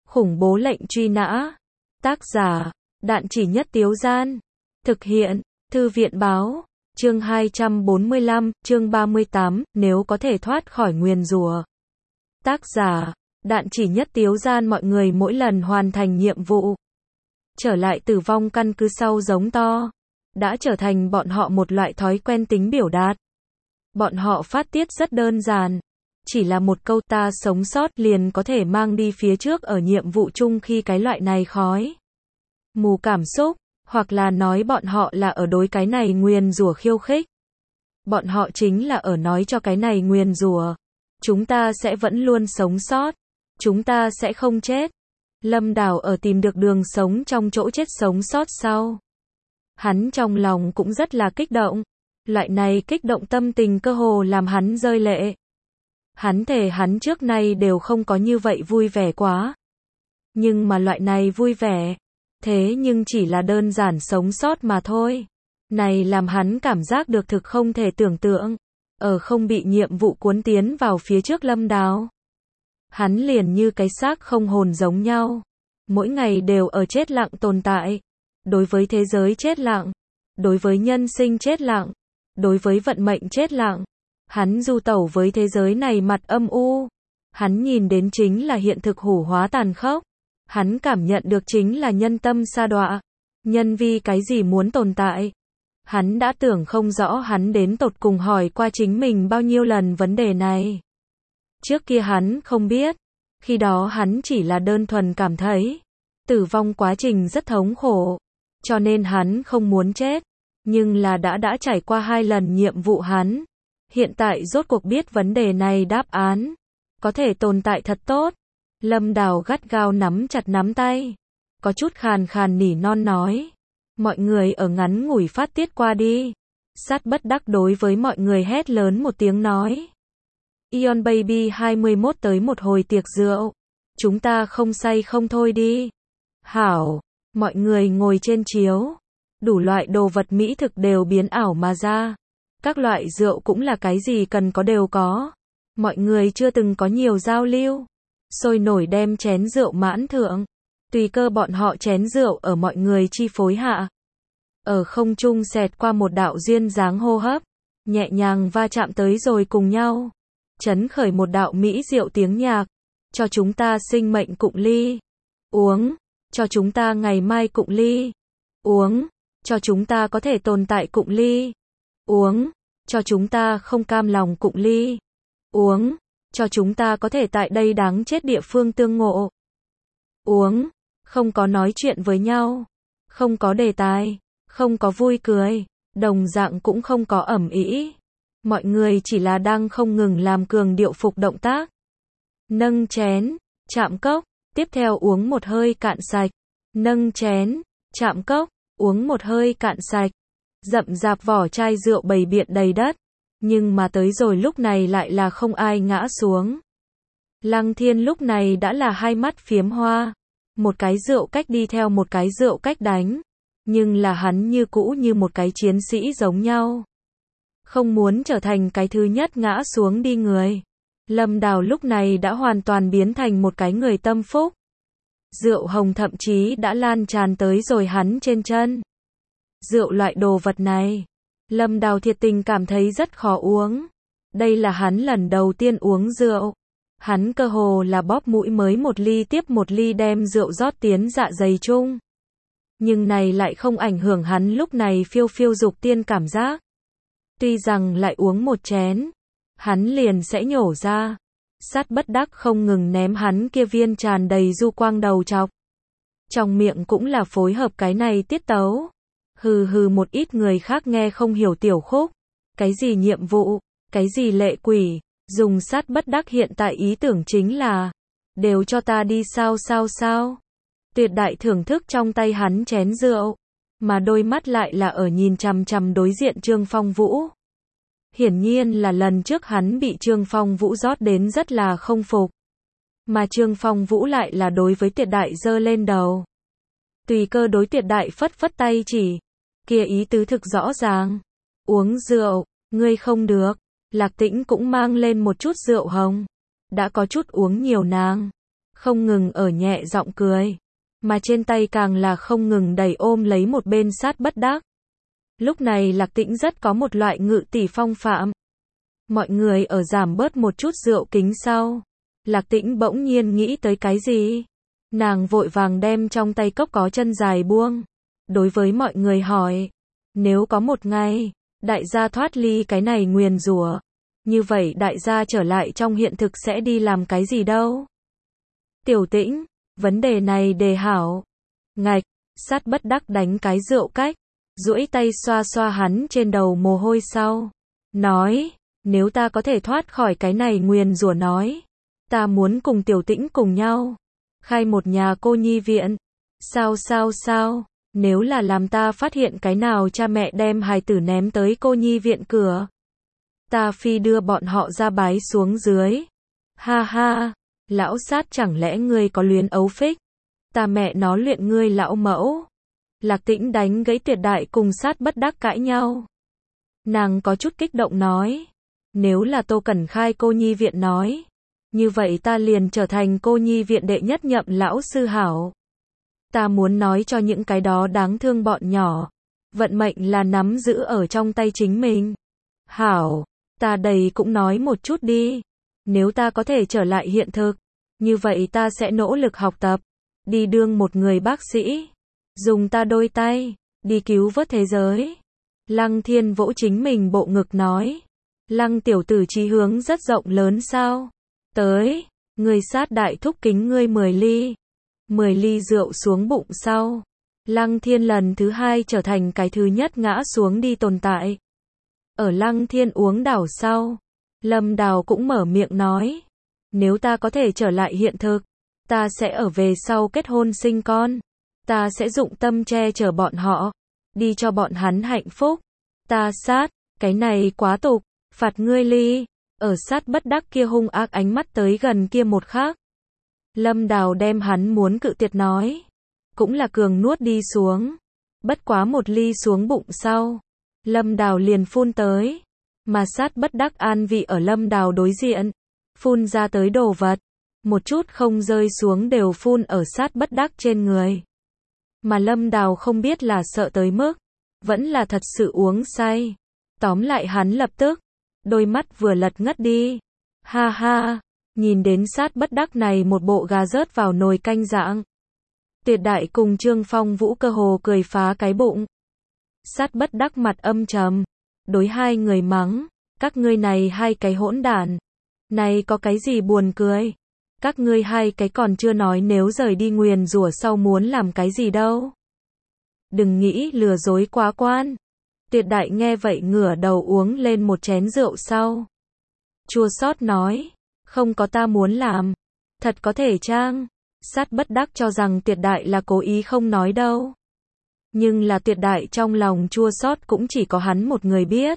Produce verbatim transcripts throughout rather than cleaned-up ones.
Khủng bố lệnh truy nã. Tác giả, Đạn Chỉ Nhất Tiếu Gian. Thực hiện, Thư viện Báo. Chương hai trăm bốn mươi lăm, chương ba mươi tám, nếu có thể thoát khỏi nguyền rủa. Tác giả, Đạn Chỉ Nhất Tiếu Gian. Mọi người mỗi lần hoàn thành nhiệm vụ, trở lại tử vong căn cứ sau giống to, đã trở thành bọn họ một loại thói quen tính biểu đạt. Bọn họ phát tiết rất đơn giản. Chỉ là một câu ta sống sót liền có thể mang đi phía trước ở nhiệm vụ chung khi cái loại này khói mù cảm xúc, hoặc là nói bọn họ là ở đối cái này nguyền rủa khiêu khích. Bọn họ chính là ở nói cho cái này nguyền rủa, chúng ta sẽ vẫn luôn sống sót, chúng ta sẽ không chết. Lâm Đào ở tìm được đường sống trong chỗ chết sống sót sau, hắn trong lòng cũng rất là kích động. Loại này kích động tâm tình cơ hồ làm hắn rơi lệ. Hắn thề hắn trước nay đều không có như vậy vui vẻ quá. Nhưng mà loại này vui vẻ, thế nhưng chỉ là đơn giản sống sót mà thôi. Này làm hắn cảm giác được thực không thể tưởng tượng. Ở không bị nhiệm vụ cuốn tiến vào phía trước Lâm Đào, hắn liền như cái xác không hồn giống nhau. Mỗi ngày đều ở chết lặng tồn tại. Đối với thế giới chết lặng, đối với nhân sinh chết lặng, đối với vận mệnh chết lặng. Hắn du tẩu với thế giới này mặt âm u. Hắn nhìn đến chính là hiện thực hủ hóa tàn khốc. Hắn cảm nhận được chính là nhân tâm sa đọa. Nhân vi cái gì muốn tồn tại. Hắn đã tưởng không rõ hắn đến tột cùng hỏi qua chính mình bao nhiêu lần vấn đề này. Trước kia hắn không biết. Khi đó hắn chỉ là đơn thuần cảm thấy tử vong quá trình rất thống khổ. Cho nên hắn không muốn chết. Nhưng là đã đã trải qua hai lần nhiệm vụ hắn. Hiện tại rốt cuộc biết vấn đề này đáp án. Có thể tồn tại thật tốt. Lâm Đào gắt gao nắm chặt nắm tay. Có chút khàn khàn nỉ non nói. Mọi người ở ngắn ngủi phát tiết qua đi. Sát bất đắc đối với mọi người hét lớn một tiếng nói. Ion Baby hai mươi mốt tới một hồi tiệc rượu. Chúng ta không say không thôi đi. Hảo. Mọi người ngồi trên chiếu. Đủ loại đồ vật mỹ thực đều biến ảo mà ra. Các loại rượu cũng là cái gì cần có đều có. Mọi người chưa từng có nhiều giao lưu. Sôi nổi đem chén rượu mãn thượng. Tùy cơ bọn họ chén rượu ở mọi người chi phối hạ. Ở không trung xẹt qua một đạo duyên dáng hô hấp. Nhẹ nhàng va chạm tới rồi cùng nhau. Chấn khởi một đạo mỹ diệu tiếng nhạc. Cho chúng ta sinh mệnh cụng ly. Uống. Cho chúng ta ngày mai cụng ly. Uống. Cho chúng ta có thể tồn tại cụng ly. Uống. Cho chúng ta không cam lòng cụng ly. Uống. Cho chúng ta có thể tại đây đáng chết địa phương tương ngộ. Uống. Không có nói chuyện với nhau. Không có đề tài. Không có vui cười. Đồng dạng cũng không có ẩm ĩ. Mọi người chỉ là đang không ngừng làm cường điệu phục động tác. Nâng chén. Chạm cốc. Tiếp theo uống một hơi cạn sạch. Nâng chén. Chạm cốc. Uống một hơi cạn sạch. Rậm rạp vỏ chai rượu bày biện đầy đất. Nhưng mà tới rồi lúc này lại là không ai ngã xuống. Lăng Thiên lúc này đã là hai mắt phiếm hoa. Một cái rượu cách đi theo một cái rượu cách đánh. Nhưng là hắn như cũ như một cái chiến sĩ giống nhau. Không muốn trở thành cái thứ nhất ngã xuống đi người. Lâm Đào lúc này đã hoàn toàn biến thành một cái người tâm phúc. Rượu hồng thậm chí đã lan tràn tới rồi hắn trên chân. Rượu loại đồ vật này, Lâm Đào thiệt tình cảm thấy rất khó uống. Đây là hắn lần đầu tiên uống rượu. Hắn cơ hồ là bóp mũi mới một ly tiếp một ly đem rượu rót tiến dạ dày chung. Nhưng này lại không ảnh hưởng hắn lúc này phiêu phiêu dục tiên cảm giác. Tuy rằng lại uống một chén, hắn liền sẽ nhổ ra. Sát bất đắc không ngừng ném hắn kia viên tràn đầy du quang đầu chọc. Trong miệng cũng là phối hợp cái này tiết tấu. Hừ hừ một ít người khác nghe không hiểu tiểu khúc. Cái gì nhiệm vụ, cái gì lệ quỷ, dùng sát bất đắc hiện tại ý tưởng chính là đều cho ta đi sao sao sao. Tuyệt đại thưởng thức trong tay hắn chén rượu. Mà đôi mắt lại là ở nhìn chằm chằm đối diện Trương Phong Vũ. Hiển nhiên là lần trước hắn bị Trương Phong Vũ rót đến rất là không phục. Mà Trương Phong Vũ lại là đối với Tuyệt đại giơ lên đầu. Tùy cơ đối Tuyệt đại phất phất tay chỉ. Kia ý tứ thực rõ ràng. Uống rượu, ngươi không được. Lạc Tĩnh cũng mang lên một chút rượu hồng. Đã có chút uống nhiều nàng. không ngừng ở nhẹ giọng cười, mà trên tay càng là không ngừng đẩy ôm lấy một bên Sát Bất Đắc. Lúc này Lạc Tĩnh rất có một loại ngự tỷ phong phạm. Mọi người ở giảm bớt một chút rượu kính sau. Lạc Tĩnh bỗng nhiên nghĩ tới cái gì? Nàng vội vàng đem trong tay cốc có chân dài buông. Đối với mọi người hỏi, nếu có một ngày, đại gia thoát ly cái này nguyền rủa, như vậy đại gia trở lại trong hiện thực sẽ đi làm cái gì đâu? Tiểu Tĩnh, vấn đề này đề hảo. Ngạch, Sát Bất Đắc đánh cái rượu cách, duỗi tay xoa xoa hắn trên đầu mồ hôi sau. Nói, nếu ta có thể thoát khỏi cái này nguyền rủa nói, ta muốn cùng Tiểu Tĩnh cùng nhau khai một nhà cô nhi viện. Sao sao sao, nếu là làm ta phát hiện cái nào cha mẹ đem hài tử ném tới cô nhi viện cửa, ta phi đưa bọn họ ra bái xuống dưới. Ha ha, lão Sát chẳng lẽ ngươi có luyến ấu phích? Ta mẹ nó luyện ngươi lão mẫu. Lạc Tĩnh đánh gãy Tuyệt Đại cùng Sát Bất Đắc cãi nhau. Nàng có chút kích động nói, nếu là Tô Cẩn khai cô nhi viện nói, như vậy ta liền trở thành cô nhi viện đệ nhất nhậm lão sư hảo. Ta muốn nói cho những cái đó đáng thương bọn nhỏ, vận mệnh là nắm giữ ở trong tay chính mình. Hảo, ta đây cũng nói một chút đi. Nếu ta có thể trở lại hiện thực, như vậy ta sẽ nỗ lực học tập, đi đương một người bác sĩ, dùng ta đôi tay, đi cứu vớt thế giới. Lăng Thiên vỗ chính mình bộ ngực nói, Lăng tiểu tử chí hướng rất rộng lớn sao? Tới, người Sát đại thúc kính ngươi mười ly. mười ly rượu xuống bụng sau. Lăng Thiên lần thứ hai trở thành cái thứ nhất ngã xuống đi tồn tại. Ở Lăng Thiên uống đảo sau, Lâm Đào cũng mở miệng nói, nếu ta có thể trở lại hiện thực, ta sẽ ở về sau kết hôn sinh con. Ta sẽ dụng tâm che chở bọn họ, đi cho bọn hắn hạnh phúc. Ta Sát, cái này quá tục, phạt ngươi ly. Ở Sát Bất Đắc kia hung ác ánh mắt tới gần kia một khắc, Lâm Đào đem hắn muốn cự tuyệt nói, cũng là cường nuốt đi xuống. Bất quá một ly xuống bụng sau, Lâm Đào liền phun tới, mà Sát Bất Đắc an vị ở Lâm Đào đối diện, phun ra tới đồ vật, một chút không rơi xuống đều phun ở Sát Bất Đắc trên người. Mà Lâm Đào không biết là sợ tới mức, vẫn là thật sự uống say. Tóm lại hắn lập tức, đôi mắt vừa lật ngất đi. Ha ha, nhìn đến Sát Bất Đắc này một bộ gà rớt vào nồi canh dạng. Tuyệt Đại cùng Trương Phong Vũ cơ hồ cười phá cái bụng. Sát Bất Đắc mặt âm trầm, đối hai người mắng, các ngươi này hai cái hỗn đản, này có cái gì buồn cười? Các ngươi hai cái còn chưa nói nếu rời đi nguyền rủa sau muốn làm cái gì đâu. Đừng nghĩ lừa dối quá quan. Tuyệt Đại nghe vậy ngửa đầu uống lên một chén rượu sau. Chua xót nói, không có ta muốn làm. Thật có thể chăng? Sát Bất Đắc cho rằng Tuyệt Đại là cố ý không nói đâu. Nhưng là Tuyệt Đại trong lòng chua xót cũng chỉ có hắn một người biết.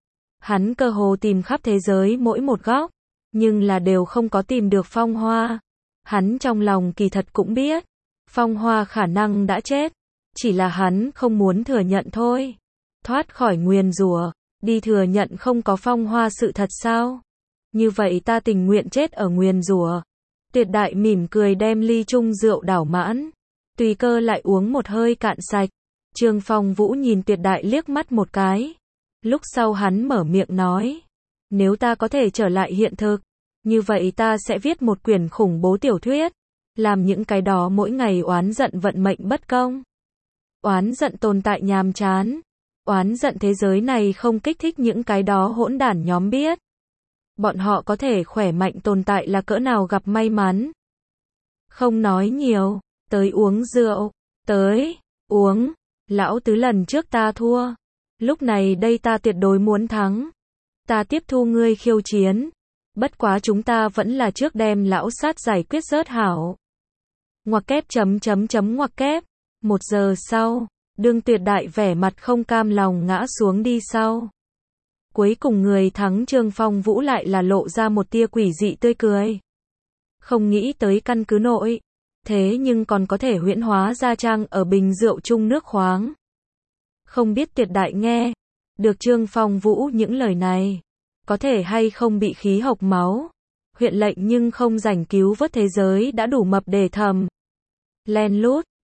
Hắn cơ hồ tìm khắp thế giới mỗi một góc, nhưng là đều không có tìm được Phong Hoa. Hắn trong lòng kỳ thật cũng biết, Phong Hoa khả năng đã chết, chỉ là hắn không muốn thừa nhận thôi. Thoát khỏi nguyền rủa, đi thừa nhận không có Phong Hoa sự thật sao? Như vậy ta tình nguyện chết ở nguyền rủa. Tuyệt Đại mỉm cười đem ly chung rượu đảo mãn, tùy cơ lại uống một hơi cạn sạch. Trương Phong Vũ nhìn Tuyệt Đại liếc mắt một cái. Lúc sau hắn mở miệng nói, nếu ta có thể trở lại hiện thực, như vậy ta sẽ viết một quyển khủng bố tiểu thuyết, làm những cái đó mỗi ngày oán giận vận mệnh bất công, oán giận tồn tại nhàm chán, oán giận thế giới này không kích thích những cái đó hỗn đản nhóm biết. Bọn họ có thể khỏe mạnh tồn tại là cỡ nào gặp may mắn. Không nói nhiều, tới uống rượu, tới, uống, lão tứ lần trước ta thua, lúc này đây ta tuyệt đối muốn thắng. Ta tiếp thu ngươi khiêu chiến, bất quá chúng ta vẫn là trước đem lão Sát giải quyết rớt hảo. Ngoặc kép chấm chấm chấm ngoặc kép, một giờ sau, đương Tuyệt Đại vẻ mặt không cam lòng ngã xuống đi sau. Cuối cùng người thắng Trương Phong Vũ lại là lộ ra một tia quỷ dị tươi cười. Không nghĩ tới căn cứ nội, thế nhưng còn có thể huyễn hóa ra trang ở bình rượu chung nước khoáng. Không biết Tuyệt Đại nghe được Trương Phong Vũ những lời này, có thể hay không bị khí hộc máu. huyện lệnh nhưng không rảnh cứu vớt thế giới đã đủ mập để thầm. Len lút.